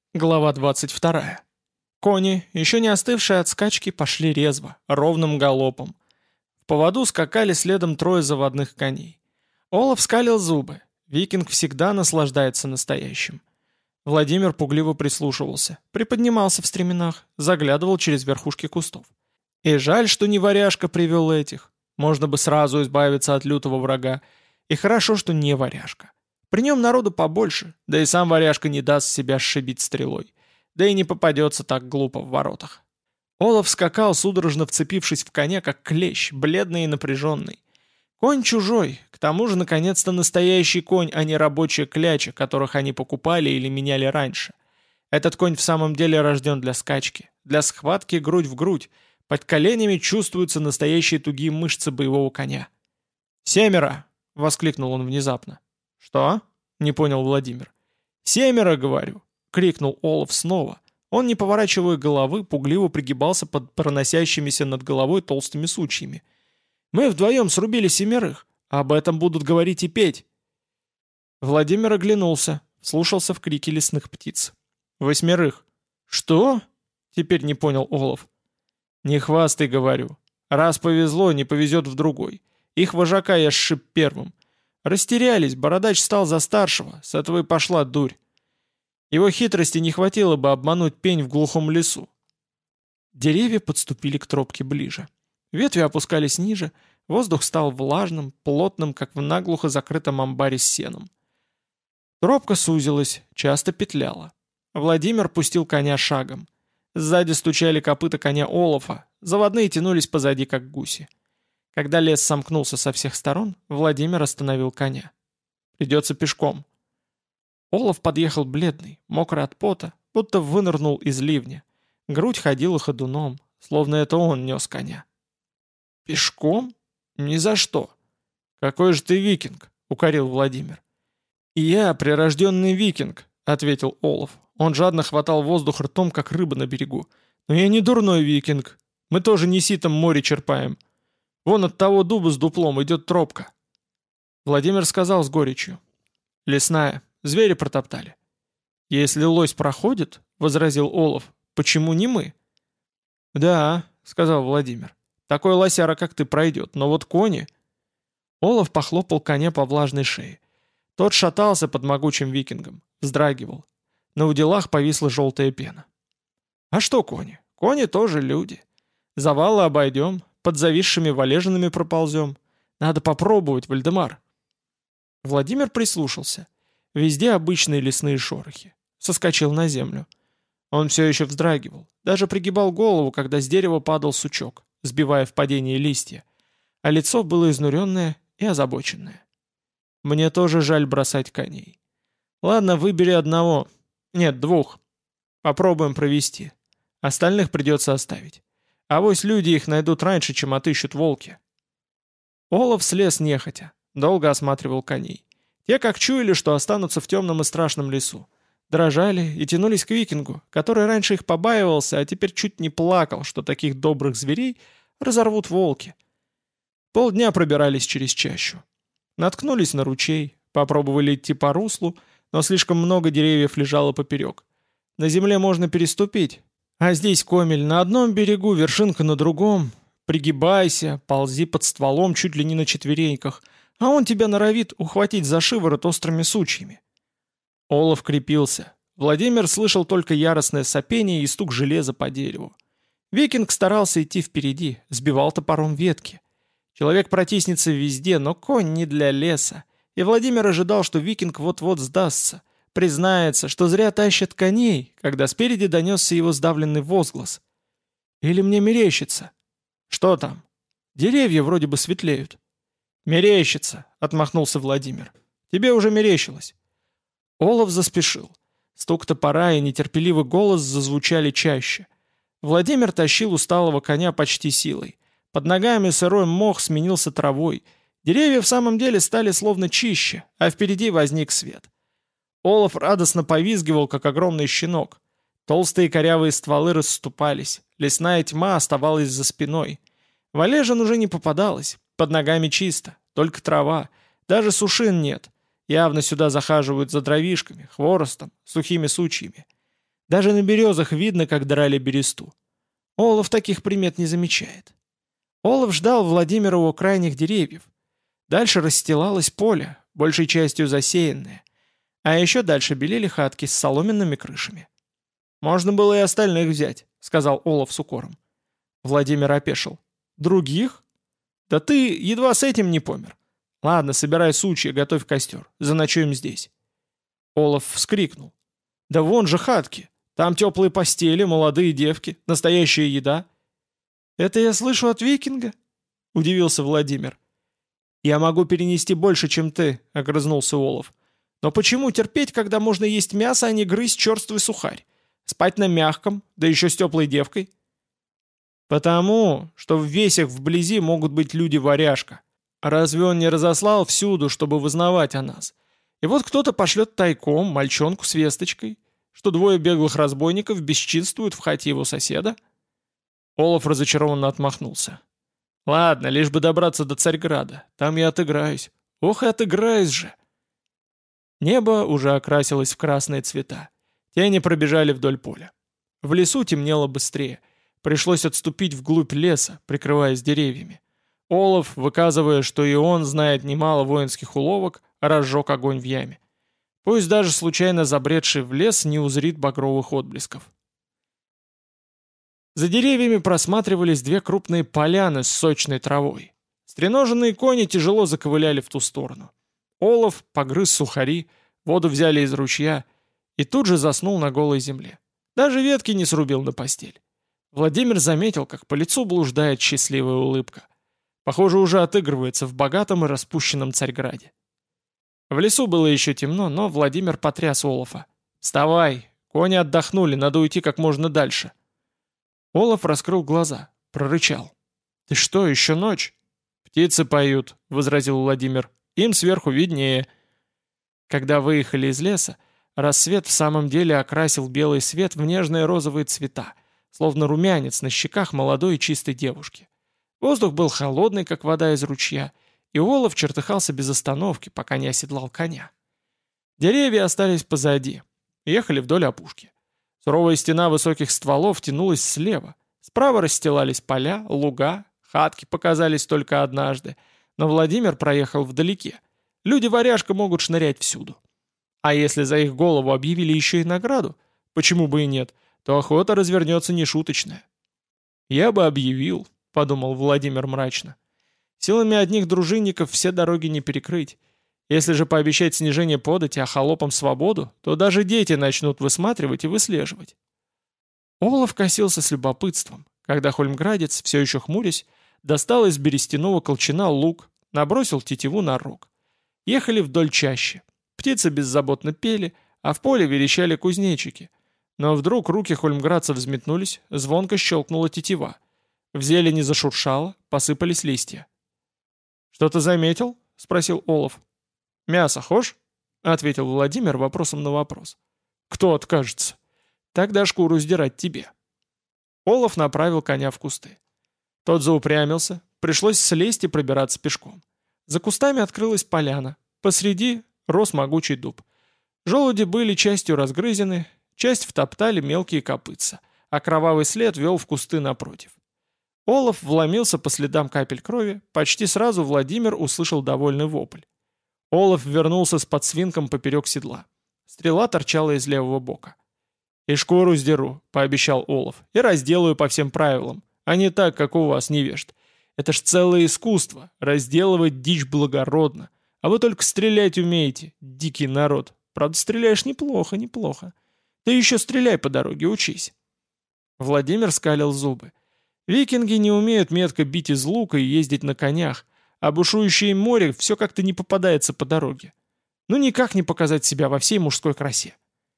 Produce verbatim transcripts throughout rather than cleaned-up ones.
Глава двадцать вторая. Кони, еще не остывшие от скачки, пошли резво, ровным галопом. В поводу скакали следом трое заводных коней. Олаф скалил зубы. Викинг всегда наслаждается настоящим. Владимир пугливо прислушивался, приподнимался в стременах, заглядывал через верхушки кустов. И жаль, что не варяжка привел этих. Можно бы сразу избавиться от лютого врага. И хорошо, что не варяжка. При нем народу побольше, да и сам варяжка не даст себя сшибить стрелой. Да и не попадется так глупо в воротах. Олаф скакал, судорожно вцепившись в коня, как клещ, бледный и напряженный. Конь чужой, к тому же, наконец-то, настоящий конь, а не рабочая кляча, которых они покупали или меняли раньше. Этот конь в самом деле рожден для скачки, для схватки грудь в грудь. Под коленями чувствуются настоящие тугие мышцы боевого коня. «Семеро!» — воскликнул он внезапно. «Что?» — не понял Владимир. «Семеро, говорю!» — крикнул Олаф снова. Он, не поворачивая головы, пугливо пригибался под проносящимися над головой толстыми сучьями. «Мы вдвоем срубили семерых. Об этом будут говорить и петь!» Владимир оглянулся, слушался в крики лесных птиц. «Восьмерых!» «Что?» — теперь не понял Олаф. «Не хвастай, говорю. Раз повезло, не повезет в другой. Их вожака я сшиб первым. Растерялись, бородач стал за старшего, с этого и пошла дурь. Его хитрости не хватило бы обмануть пень в глухом лесу». Деревья подступили к тропке ближе. Ветви опускались ниже, воздух стал влажным, плотным, как в наглухо закрытом амбаре с сеном. Тропка сузилась, часто петляла. Владимир пустил коня шагом. Сзади стучали копыта коня Олафа, заводные тянулись позади, как гуси. Когда лес сомкнулся со всех сторон, Владимир остановил коня. «Придется пешком». Олаф подъехал бледный, мокрый от пота, будто вынырнул из ливня. Грудь ходила ходуном, словно это он нес коня. «Пешком? Ни за что!» «Какой же ты викинг!» — укорил Владимир. «Я прирожденный викинг», — ответил Олаф. Он жадно хватал воздух ртом, как рыба на берегу. «Но я не дурной викинг. Мы тоже не ситом море черпаем. Вон от того дуба с дуплом идет тропка». Владимир сказал с горечью. «Лесная. Звери протоптали». «Если лось проходит, — возразил Олаф, — почему не мы?» «Да, — сказал Владимир, — такой лосяра, как ты, пройдет, но вот кони...» Олаф похлопал коня по влажной шее. Тот шатался под могучим викингом, вздрагивал. На уделах повисла желтая пена. «А что кони? Кони тоже люди. Завалы обойдем, под зависшими валежинами проползем. Надо попробовать, Вальдемар». Владимир прислушался. Везде обычные лесные шорохи. Соскочил на землю. Он все еще вздрагивал, даже пригибал голову, когда с дерева падал сучок, сбивая в падении листья, а лицо было изнуренное и озабоченное. «Мне тоже жаль бросать коней. Ладно, выбери одного. Нет, двух. Попробуем провести. Остальных придется оставить. Авось люди их найдут раньше, чем отыщут волки». Олаф слез нехотя, долго осматривал коней. Те как чуяли, что останутся в темном и страшном лесу. Дрожали и тянулись к викингу, который раньше их побаивался, а теперь чуть не плакал, что таких добрых зверей разорвут волки. Полдня пробирались через чащу. Наткнулись на ручей, попробовали идти по руслу, но слишком много деревьев лежало поперек. На земле можно переступить, а здесь комель на одном берегу, вершинка на другом. Пригибайся, ползи под стволом чуть ли не на четвереньках, а он тебя норовит ухватить за шиворот острыми сучьями. Олаф крепился. Владимир слышал только яростное сопение и стук железа по дереву. Викинг старался идти впереди, сбивал топором ветки. Человек протиснется везде, но конь не для леса, и Владимир ожидал, что викинг вот-вот сдастся, признается, что зря тащат коней, когда спереди донесся его сдавленный возглас. «Или мне мерещится?» «Что там?» «Деревья вроде бы светлеют». «Мерещится», — отмахнулся Владимир. «Тебе уже мерещилось». Олаф заспешил. Стук топора и нетерпеливый голос зазвучали чаще. Владимир тащил усталого коня почти силой. Под ногами сырой мох сменился травой. Деревья в самом деле стали словно чище, а впереди возник свет. Олаф радостно повизгивал, как огромный щенок. Толстые корявые стволы расступались. Лесная тьма оставалась за спиной. Валежин уже не попадалось. Под ногами чисто, только трава. Даже сушин нет. Явно сюда захаживают за дровишками, хворостом, сухими сучьями. Даже на березах видно, как драли бересту. Олаф таких примет не замечает. Олаф ждал Владимира у крайних деревьев. Дальше расстилалось поле, большей частью засеянное. А еще дальше белели хатки с соломенными крышами. «Можно было и остальных взять», — сказал Олаф с укором. Владимир опешил. «Других? Да ты едва с этим не помер. Ладно, собирай сучья, готовь костер. Заночуем здесь». Олаф вскрикнул. «Да вон же хатки. Там теплые постели, молодые девки, настоящая еда». «Это я слышу от викинга?» — удивился Владимир. «Я могу перенести больше, чем ты», — огрызнулся Олаф. «Но почему терпеть, когда можно есть мясо, а не грызть черствый сухарь? Спать на мягком, да еще с теплой девкой?» «Потому, что в весях вблизи могут быть люди-варяжка. Разве он не разослал всюду, чтобы вызнавать о нас? И вот кто-то пошлет тайком мальчонку с весточкой, что двое беглых разбойников бесчинствуют в хате его соседа?» Олаф разочарованно отмахнулся. «Ладно, лишь бы добраться до Царьграда. Там я отыграюсь. Ох и отыграюсь же!» Небо уже окрасилось в красные цвета. Тени пробежали вдоль поля. В лесу темнело быстрее. Пришлось отступить вглубь леса, прикрываясь деревьями. Олаф, выказывая, что и он знает немало воинских уловок, разжег огонь в яме. Пусть даже случайно забредший в лес не узрит багровых отблесков. За деревьями просматривались две крупные поляны с сочной травой. Стреноженные кони тяжело заковыляли в ту сторону. Олаф погрыз сухари, воду взяли из ручья и тут же заснул на голой земле. Даже ветки не срубил на постель. Владимир заметил, как по лицу блуждает счастливая улыбка. Похоже, уже отыгрывается в богатом и распущенном Царьграде. В лесу было еще темно, но Владимир потряс Олафа. «Вставай! Кони отдохнули, надо уйти как можно дальше». Олаф раскрыл глаза, прорычал. «Ты что, еще ночь?» «Птицы поют», — возразил Владимир. «Им сверху виднее». Когда выехали из леса, рассвет в самом деле окрасил белый свет в нежные розовые цвета, словно румянец на щеках молодой и чистой девушки. Воздух был холодный, как вода из ручья, и Олаф чертыхался без остановки, пока не оседлал коня. Деревья остались позади. Ехали вдоль опушки. Суровая стена высоких стволов тянулась слева. Справа расстилались поля, луга, хатки показались только однажды, но Владимир проехал вдалеке. Люди-варяжка могут шнырять всюду. А если за их голову объявили еще и награду, почему бы и нет, то охота развернется нешуточная. «Я бы объявил», — подумал Владимир мрачно. «Силами одних дружинников все дороги не перекрыть. Если же пообещать снижение подати, а холопам свободу, то даже дети начнут высматривать и выслеживать». Олаф косился с любопытством, когда хольмградец, все еще хмурясь, достал из берестяного колчана лук, набросил тетиву на рог. Ехали вдоль чащи. Птицы беззаботно пели, а в поле верещали кузнечики. Но вдруг руки хольмградца взметнулись, звонко щелкнула тетива. В зелени зашуршало, посыпались листья. «Что ты заметил?» — спросил Олаф. «Мясо хошь?» — ответил Владимир вопросом на вопрос. «Кто откажется? Тогда шкуру сдирать тебе». Олаф направил коня в кусты. Тот заупрямился, пришлось слезть и пробираться пешком. За кустами открылась поляна, посреди рос могучий дуб. Желуди были частью разгрызены, часть втоптали мелкие копытца, а кровавый след вел в кусты напротив. Олаф вломился по следам капель крови, почти сразу Владимир услышал довольный вопль. Олаф вернулся с подсвинком поперек седла. Стрела торчала из левого бока. «И шкуру сдеру», — пообещал Олаф, — «и разделаю по всем правилам, а не так, как у вас, невежд. Это ж целое искусство — разделывать дичь благородно. А вы только стрелять умеете, дикий народ. Правда, стреляешь неплохо, неплохо. Ты еще стреляй по дороге, учись». Владимир скалил зубы. Викинги не умеют метко бить из лука и ездить на конях, а бушующее море все как-то не попадается по дороге. Ну никак не показать себя во всей мужской красе.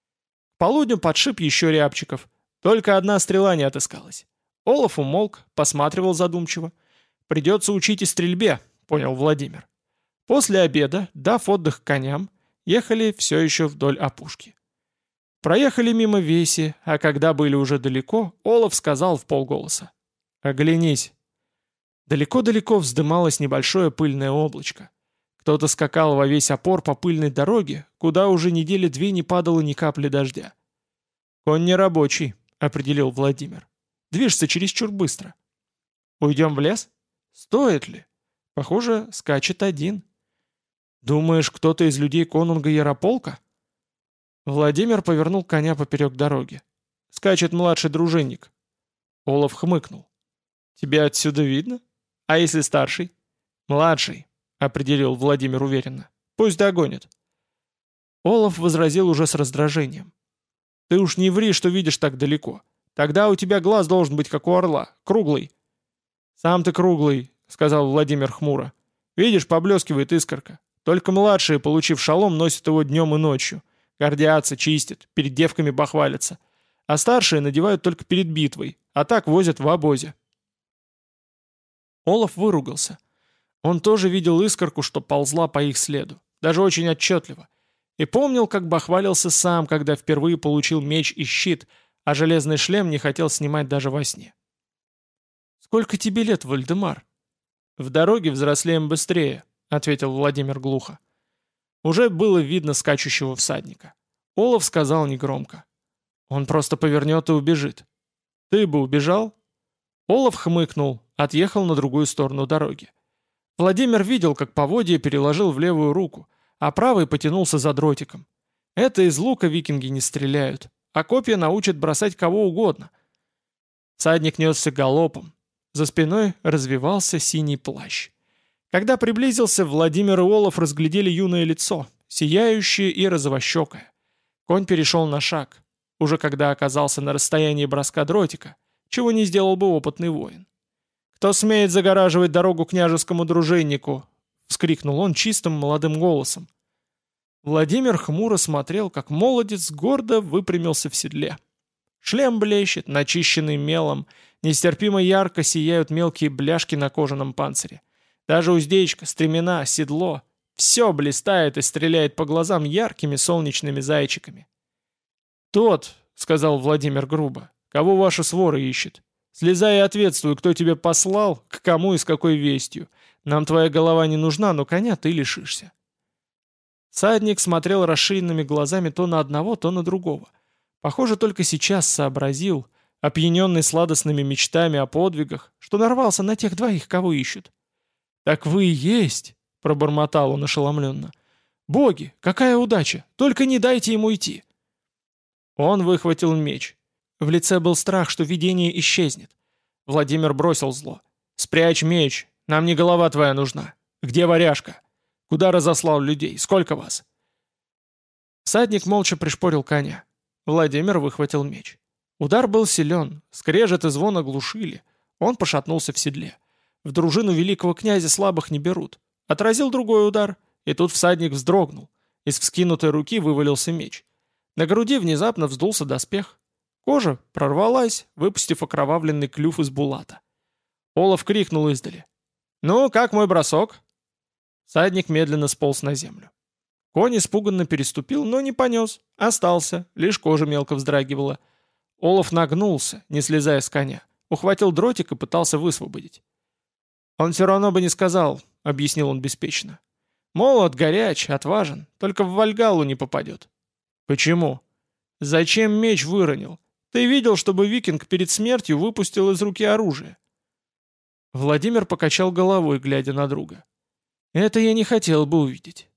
К полудню подшиб еще рябчиков. Только одна стрела не отыскалась. Олаф умолк, посматривал задумчиво. «Придется учить и стрельбе», — понял Владимир. После обеда, дав отдых коням, ехали все еще вдоль опушки. Проехали мимо веси, а когда были уже далеко, Олаф сказал вполголоса: «Оглянись». Далеко-далеко вздымалось небольшое пыльное облачко. Кто-то скакал во весь опор по пыльной дороге, куда уже недели две не падало ни капли дождя. «Конь не рабочий», — определил Владимир. «Движется чересчур быстро». «Уйдем в лес?» «Стоит ли? Похоже, скачет один». «Думаешь, кто-то из людей конунга Ярополка?» Владимир повернул коня поперек дороги. «Скачет младший дружинник». Олаф хмыкнул. «Тебя отсюда видно? А если старший?» «Младший», — определил Владимир уверенно. «Пусть догонит». Олаф возразил уже с раздражением. «Ты уж не ври, что видишь так далеко. Тогда у тебя глаз должен быть как у орла, круглый». «Сам ты круглый», — сказал Владимир хмуро. «Видишь, поблескивает искорка. Только младшие, получив шалом, носят его днем и ночью. Гордятся, чистят, перед девками бахвалятся. А старшие надевают только перед битвой, а так возят в обозе». Олаф выругался. Он тоже видел искорку, что ползла по их следу, даже очень отчетливо. И помнил, как бахвалился сам, когда впервые получил меч и щит, а железный шлем не хотел снимать даже во сне. «Сколько тебе лет, Вальдемар?» «В дороге взрослеем быстрее», — ответил Владимир глухо. Уже было видно скачущего всадника. Олаф сказал негромко. «Он просто повернет и убежит». «Ты бы убежал?» Олаф хмыкнул, отъехал на другую сторону дороги. Владимир видел, как поводья переложил в левую руку, а правый потянулся за дротиком. Это из лука викинги не стреляют, а копья научат бросать кого угодно. Всадник несся галопом. За спиной развивался синий плащ. Когда приблизился, Владимир и Олаф разглядели юное лицо, сияющее и розовощекое. Конь перешел на шаг, уже когда оказался на расстоянии броска дротика, чего не сделал бы опытный воин. «Кто смеет загораживать дорогу княжескому дружиннику?» — вскрикнул он чистым молодым голосом. Владимир хмуро смотрел, как молодец гордо выпрямился в седле. Шлем блещет, начищенный мелом, нестерпимо ярко сияют мелкие бляшки на кожаном панцире. Даже уздечка, стремена, седло — все блистает и стреляет по глазам яркими солнечными зайчиками. «Тот», — сказал Владимир грубо, — «кого ваша свора ищет. Слезай и ответствуй, кто тебя послал, к кому и с какой вестью. Нам твоя голова не нужна, но коня ты лишишься». Всадник смотрел расширенными глазами то на одного, то на другого. Похоже, только сейчас сообразил, опьяненный сладостными мечтами о подвигах, что нарвался на тех двоих, кого ищут. «Так вы и есть», — пробормотал он ошеломленно. «Боги, какая удача! Только не дайте ему идти!» Он выхватил меч. В лице был страх, что видение исчезнет. Владимир бросил зло. «Спрячь меч, нам не голова твоя нужна. Где варяжка? Куда разослал людей? Сколько вас?» Всадник молча пришпорил коня. Владимир выхватил меч. Удар был силен, скрежет и звон оглушили. Он пошатнулся в седле. В дружину великого князя слабых не берут. Отразил другой удар, и тут всадник вздрогнул. Из вскинутой руки вывалился меч. На груди внезапно вздулся доспех. Кожа прорвалась, выпустив окровавленный клюв из булата. Олаф крикнул издали. «Ну, как мой бросок?» Всадник медленно сполз на землю. Конь испуганно переступил, но не понес. Остался, лишь кожа мелко вздрагивала. Олаф нагнулся, не слезая с коня. Ухватил дротик и пытался высвободить. «Он все равно бы не сказал», — объяснил он беспечно. «Молод, горяч, отважен, только в Вальгаллу не попадет». «Почему?» «Зачем меч выронил? Ты видел, чтобы викинг перед смертью выпустил из руки оружие?» Владимир покачал головой, глядя на друга. «Это я не хотел бы увидеть.